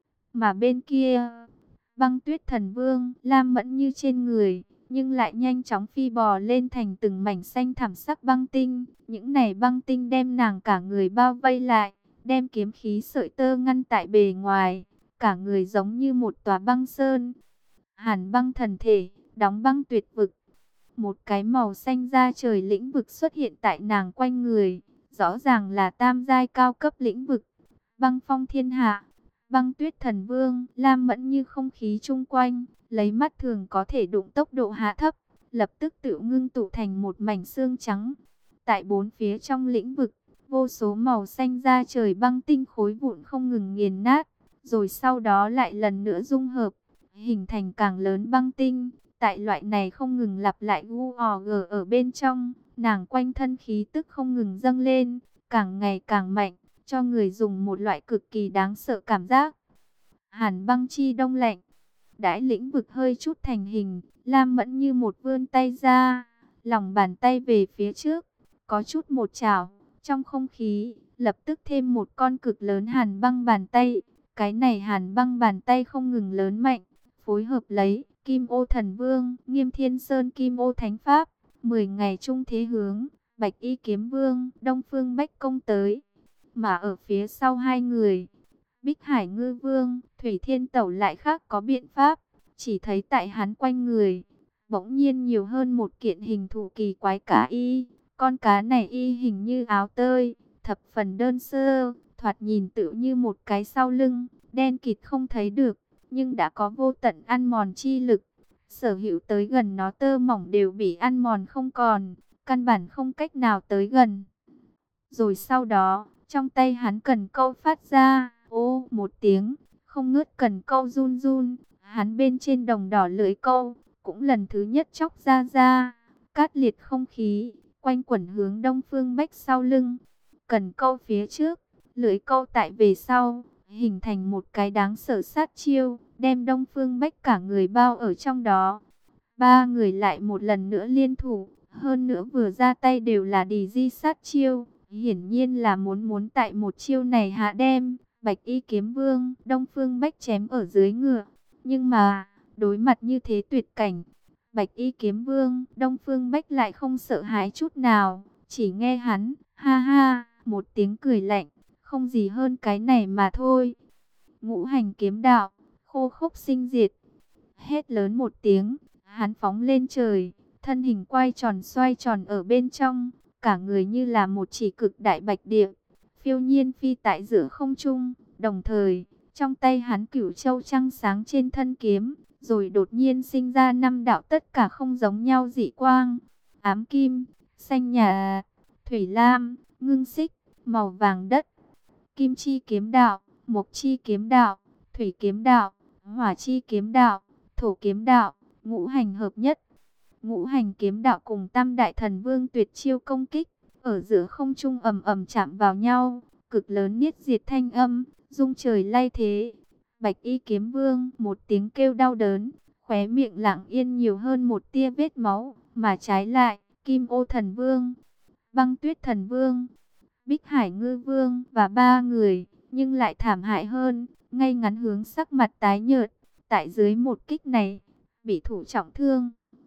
S1: Mà bên kia, Băng Tuyết Thần Vương, lam mẫn như trên người, nhưng lại nhanh chóng phi bò lên thành từng mảnh xanh thảm sắc băng tinh. Những này băng tinh đem nàng cả người bao vây lại, đem kiếm khí sợi tơ ngăn tại bề ngoài, cả người giống như một tòa băng sơn. Hàn Băng thần thể, đóng băng tuyệt vực. Một cái màu xanh da trời lĩnh vực xuất hiện tại nàng quanh người, rõ ràng là tam giai cao cấp lĩnh vực. Băng phong thiên hạ, băng tuyết thần vương, lam mẫn như không khí chung quanh, lấy mắt thường có thể đụng tốc độ hạ thấp, lập tức tự ngưng tụ thành một mảnh xương trắng. Tại bốn phía trong lĩnh vực, vô số màu xanh da trời băng tinh khối vụn không ngừng nghiền nát, rồi sau đó lại lần nữa dung hợp, hình thành càng lớn băng tinh. Tại loại này không ngừng lặp lại UOG ở bên trong, nàng quanh thân khí tức không ngừng dâng lên, càng ngày càng mạnh, cho người dùng một loại cực kỳ đáng sợ cảm giác. Hàn băng chi đông lạnh, đãi lĩnh vực hơi chút thành hình, Lam Mẫn như một vươn tay ra, lòng bàn tay về phía trước, có chút một chảo, trong không khí, lập tức thêm một con cực lớn hàn băng bàn tay. Cái này hàn băng bàn tay không ngừng lớn mạnh, phối hợp lấy Kim Ô Thần Vương, Nghiêm Thiên Sơn Kim Ô Thánh Pháp, 10 ngày chung thế hướng, Bạch Y Kiếm Vương, Đông Phương Bách Công tới. Mà ở phía sau hai người, Bích Hải Ngư Vương, Thủy Thiên Tẩu lại khác có biện pháp, chỉ thấy tại hắn quanh người, bỗng nhiên nhiều hơn một kiện hình thù kỳ quái cá y. Con cá này y hình như áo tơi, thập phần đơn sơ, thoạt nhìn tự như một cái sau lưng, đen kịt không thấy được, nhưng đã có vô tận ăn mòn chi lực. Sở hữu tới gần nó tơ mỏng đều bị ăn mòn không còn, căn bản không cách nào tới gần. Rồi sau đó, trong tay hắn cần câu phát ra, ô một tiếng, không ngớt cần câu run run, hắn bên trên đồng đỏ lưỡi câu, cũng lần thứ nhất chóc ra, cát liệt không khí, quanh quẩn hướng Đông Phương Bách sau lưng. Cần câu phía trước, lưỡi câu tại về sau, hình thành một cái đáng sợ sát chiêu, đem Đông Phương Bách cả người bao ở trong đó. Ba người lại một lần nữa liên thủ, hơn nữa vừa ra tay đều là đì di sát chiêu, hiển nhiên là muốn tại một chiêu này hạ đem Bạch Y Kiếm Vương, Đông Phương Bách chém ở dưới ngựa. Nhưng mà, đối mặt như thế tuyệt cảnh, Bạch Y Kiếm Vương, Đông Phương Bách lại không sợ hãi chút nào, chỉ nghe hắn, ha ha, một tiếng cười lạnh, không gì hơn cái này mà thôi. Ngũ hành kiếm đạo, khô khốc sinh diệt. Hét lớn một tiếng, hắn phóng lên trời, thân hình quay tròn xoay tròn ở bên trong, cả người như là một chỉ cực đại bạch điệp, phiêu nhiên phi tại giữa không trung, đồng thời, trong tay hắn cửu châu trăng sáng trên thân kiếm, rồi đột nhiên sinh ra 5 đạo tất cả không giống nhau dị quang, ám kim, xanh nhà, thủy lam, ngưng xích, màu vàng đất, kim chi kiếm đạo, mộc chi kiếm đạo, thủy kiếm đạo, hỏa chi kiếm đạo, thổ kiếm đạo, ngũ hành hợp nhất. Ngũ hành kiếm đạo cùng Tam Đại Thần Vương tuyệt chiêu công kích, ở giữa không trung ầm ầm chạm vào nhau, cực lớn niết diệt thanh âm, rung trời lay thế. Bạch Y Kiếm Vương một tiếng kêu đau đớn, khóe miệng lặng yên nhiều hơn một tia vết máu, mà trái lại, Kim Ô Thần Vương, Băng Tuyết Thần Vương, Bích Hải Ngư Vương và ba người, nhưng lại thảm hại hơn, ngay ngắn hướng sắc mặt tái nhợt, tại dưới một kích này, bị thủ trọng thương.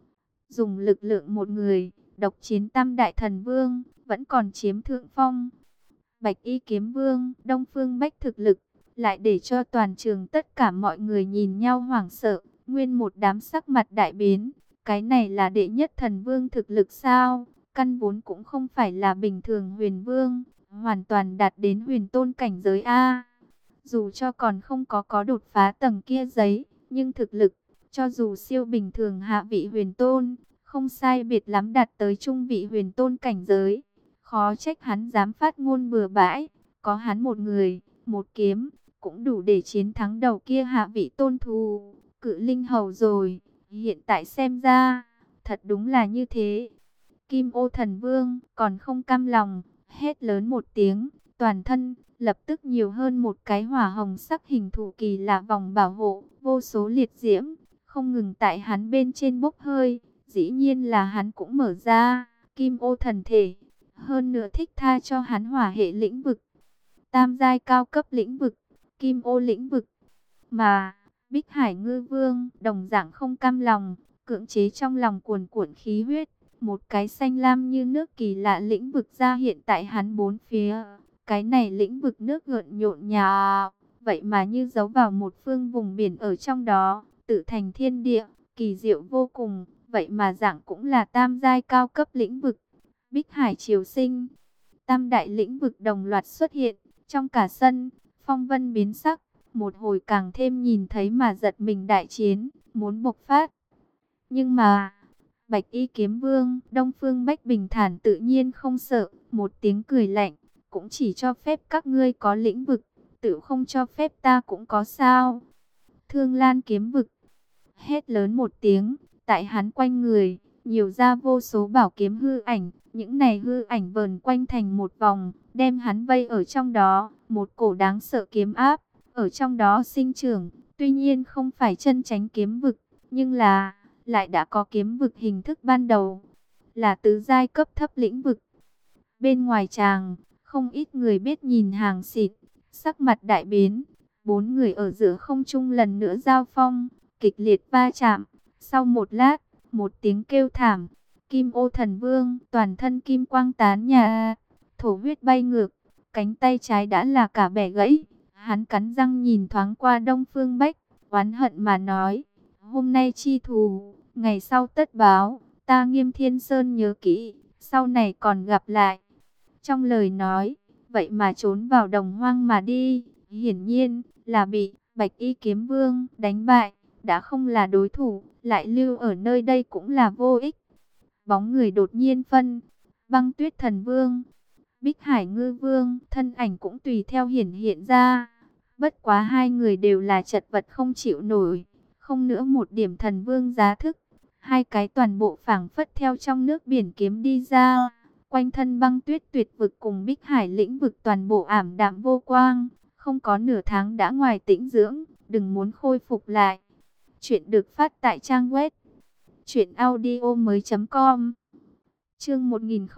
S1: Dùng lực lượng một người, độc chiến Tam Đại Thần Vương, vẫn còn chiếm thượng phong. Bạch Y Kiếm Vương, Đông Phương Bách thực lực, lại để cho toàn trường tất cả mọi người nhìn nhau hoảng sợ, nguyên một đám sắc mặt đại biến. Cái này là đệ nhất thần vương thực lực sao? Căn vốn cũng không phải là bình thường huyền vương, hoàn toàn đạt đến huyền tôn cảnh giới A. Dù cho còn không có đột phá tầng kia giấy, nhưng thực lực, cho dù siêu bình thường hạ vị huyền tôn, không sai biệt lắm đạt tới trung vị huyền tôn cảnh giới. Khó trách hắn dám phát ngôn bừa bãi, có hắn một người, một kiếm, cũng đủ để chiến thắng đầu kia hạ vị tôn thù, Cự Linh Hầu rồi. Hiện tại xem ra, thật đúng là như thế. Kim Ô Thần Vương còn không cam lòng, hét lớn một tiếng, toàn thân lập tức nhiều hơn một cái hỏa hồng sắc hình thù kỳ lạ vòng bảo hộ, vô số liệt diễm không ngừng tại hắn bên trên bốc hơi. Dĩ nhiên là hắn cũng mở ra Kim Ô thần thể, hơn nữa thích tha cho hắn hỏa hệ lĩnh vực, tam giai cao cấp lĩnh vực, Kim Ô lĩnh vực. Mà Bích Hải Ngư Vương đồng dạng không cam lòng, cưỡng chế trong lòng cuồn cuộn khí huyết, một cái xanh lam như nước kỳ lạ lĩnh vực ra hiện tại hắn bốn phía. Cái này lĩnh vực nước gợn nhộn nhạo, vậy mà như giấu vào một phương vùng biển ở trong đó, tự thành thiên địa, kỳ diệu vô cùng, vậy mà dạng cũng là tam giai cao cấp lĩnh vực. Bích Hải Triều Sinh, tam đại lĩnh vực đồng loạt xuất hiện, trong cả sân, phong vân biến sắc, một hồi càng thêm nhìn thấy mà giật mình đại chiến, muốn bộc phát. Nhưng mà, Bạch Y Kiếm Vương, Đông Phương Bách bình thản tự nhiên không sợ, một tiếng cười lạnh, cũng chỉ cho phép các ngươi có lĩnh vực, tự không cho phép ta cũng có sao. Thương Lan kiếm vực, hét lớn một tiếng, tại hắn quanh người, nhiều ra vô số bảo kiếm hư ảnh, những này hư ảnh vờn quanh thành một vòng, đem hắn vây ở trong đó, một cổ đáng sợ kiếm áp, ở trong đó sinh trưởng, tuy nhiên không phải chân chánh kiếm vực, nhưng là, lại đã có kiếm vực hình thức ban đầu, là tứ giai cấp thấp lĩnh vực. Bên ngoài tràng, không ít người biết nhìn hàng xịt, sắc mặt đại biến, bốn người ở giữa không trung lần nữa giao phong, kịch liệt va chạm. Sau một lát, một tiếng kêu thảm, Kim Ô Thần Vương, toàn thân kim quang tán nhà, thổ huyết bay ngược, cánh tay trái đã là cả bẻ gãy. Hắn cắn răng nhìn thoáng qua Đông Phương Bách, oán hận mà nói, hôm nay chi thù, ngày sau tất báo, ta Nghiêm Thiên Sơn nhớ kỹ, sau này còn gặp lại. Trong lời nói, vậy mà trốn vào đồng hoang mà đi, hiển nhiên là bị Bạch Y Kiếm Vương đánh bại, đã không là đối thủ, lại lưu ở nơi đây cũng là vô ích. Bóng người đột nhiên phân, Băng Tuyết Thần Vương, Bích Hải Ngư Vương, thân ảnh cũng tùy theo hiển hiện ra. Bất quá hai người đều là chật vật không chịu nổi, không nữa một điểm thần vương giá thức. Hai cái toàn bộ phảng phất theo trong nước biển kiếm đi ra. Quanh thân Băng Tuyết Tuyệt vực cùng Bích Hải lĩnh vực toàn bộ ảm đạm vô quang, không có nửa tháng đã ngoài tĩnh dưỡng, đừng muốn khôi phục lại. Chuyện được phát tại trang web truyệnaudiomoi.com. Chương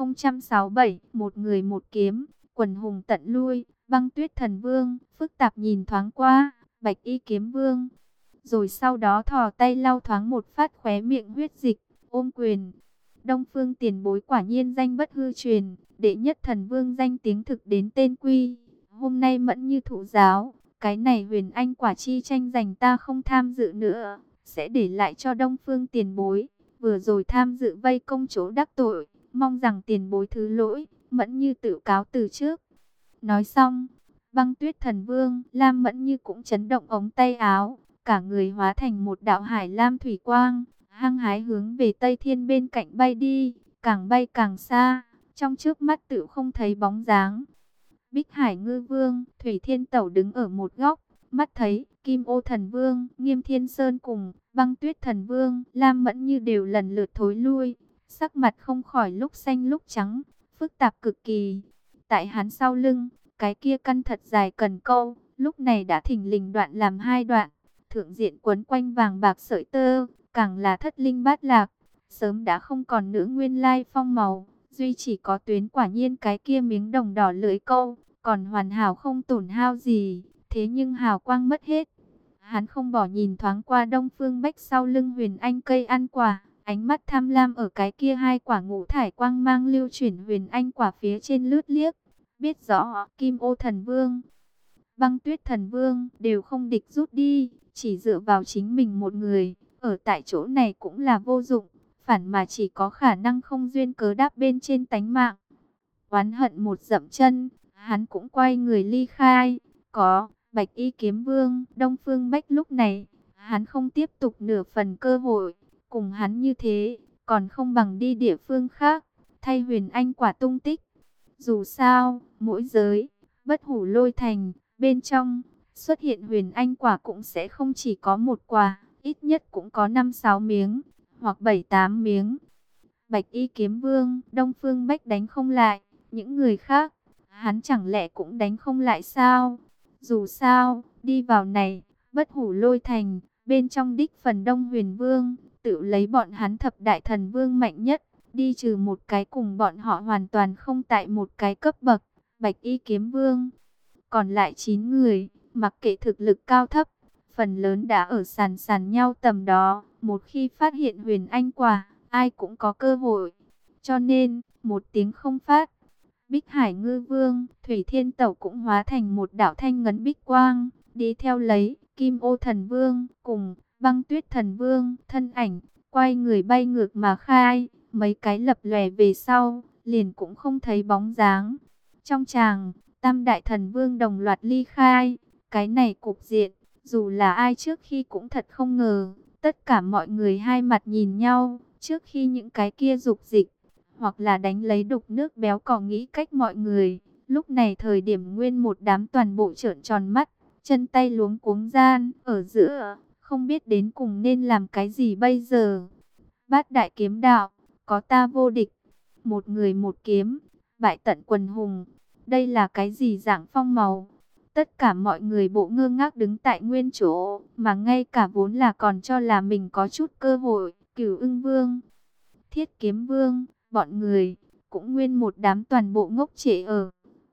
S1: 1067, một người một kiếm, quần hùng tận lui. Băng Tuyết Thần Vương phức tạp nhìn thoáng qua Bạch Y Kiếm Vương, rồi sau đó thò tay lau thoáng một phát khóe miệng huyết dịch, ôm quyền. Đông Phương tiền bối quả nhiên danh bất hư truyền, đệ nhất thần vương danh tiếng thực đến tên quy. Hôm nay Mẫn Như thụ giáo, cái này Huyền Anh quả chi tranh giành ta không tham dự nữa, sẽ để lại cho Đông Phương tiền bối. Vừa rồi tham dự vây công chỗ đắc tội, mong rằng tiền bối thứ lỗi. Mẫn Như tự cáo từ trước. Nói xong, Băng Tuyết Thần Vương Lam Mẫn Như cũng chấn động ống tay áo, cả người hóa thành một đạo hải lam thủy quang, hăng hái hướng về Tây Thiên bên cạnh bay đi, càng bay càng xa, trong trước mắt tự không thấy bóng dáng. Bích Hải Ngư Vương, Thủy Thiên Tẩu đứng ở một góc, mắt thấy Kim Ô Thần Vương, Nghiêm Thiên Sơn cùng Băng Tuyết Thần Vương, Lam Mẫn Như đều lần lượt thối lui, sắc mặt không khỏi lúc xanh lúc trắng, phức tạp cực kỳ. Tại hắn sau lưng, cái kia căn thật dài cần câu, lúc này đã thình lình đoạn làm hai đoạn, thượng diện quấn quanh vàng bạc sợi tơ, càng là thất linh bát lạc, sớm đã không còn nữa nguyên lai phong màu, duy chỉ có tuyến quả nhiên cái kia miếng đồng đỏ lưỡi câu, còn hoàn hảo không tổn hao gì, thế nhưng hào quang mất hết. Hắn không bỏ nhìn thoáng qua Đông Phương Bách sau lưng Huyền Anh cây ăn quả, ánh mắt tham lam ở cái kia hai quả ngũ thải quang mang lưu chuyển Huyền Anh quả phía trên lướt liếc, biết rõ Kim Ô Thần Vương, Băng Tuyết Thần Vương đều không địch rút đi, chỉ dựa vào chính mình một người, ở tại chỗ này cũng là vô dụng, phản mà chỉ có khả năng không duyên cớ đáp bên trên tánh mạng. Oán hận một dậm chân, hắn cũng quay người ly khai. Có Bạch Y Kiếm Vương, Đông Phương Bách lúc này, hắn không tiếp tục nửa phần cơ hội, cùng hắn như thế, còn không bằng đi địa phương khác, thay Huyền Anh quả tung tích. Dù sao, mỗi giới, bất hủ lôi thành, bên trong, xuất hiện Huyền Anh quả cũng sẽ không chỉ có một quả, ít nhất cũng có 5-6 miếng, hoặc 7-8 miếng. Bạch Y Kiếm Vương, Đông Phương Bách đánh không lại, những người khác, hắn chẳng lẽ cũng đánh không lại sao? Dù sao, đi vào này, bất hủ lôi thành, bên trong đích phần Đông Huyền Vương, tự lấy bọn hắn thập đại thần vương mạnh nhất, đi trừ một cái cùng bọn họ hoàn toàn không tại một cái cấp bậc, Bạch Y Kiếm Vương. Còn lại 9 người, mặc kệ thực lực cao thấp, phần lớn đã ở sàn sàn nhau tầm đó, một khi phát hiện Huyền Anh quả, ai cũng có cơ hội. Cho nên, một tiếng không phát, Bích Hải Ngư Vương, Thủy Thiên Tẩu cũng hóa thành một đạo thanh ngấn bích quang, đi theo lấy Kim Ô Thần Vương cùng Băng Tuyết Thần Vương, thân ảnh, quay người bay ngược mà khai, mấy cái lập lòe về sau, liền cũng không thấy bóng dáng. Trong tràng, Tam Đại Thần Vương đồng loạt ly khai, cái này cục diện, dù là ai trước khi cũng thật không ngờ. Tất cả mọi người hai mặt nhìn nhau, trước khi những cái kia dục dịch, hoặc là đánh lấy đục nước béo cò nghĩ cách mọi người. Lúc này thời điểm nguyên một đám toàn bộ trợn tròn mắt, chân tay luống cuống gian, ở giữa, không biết đến cùng nên làm cái gì bây giờ. Bát đại kiếm đạo, có ta vô địch, một người một kiếm, bại tận quần hùng. Đây là cái gì dạng phong màu? Tất cả mọi người bộ ngơ ngác đứng tại nguyên chỗ, mà ngay cả vốn là còn cho là mình có chút cơ hội. Cửu Ưng Vương, Thiết Kiếm Vương, bọn người, cũng nguyên một đám toàn bộ ngốc trệ ở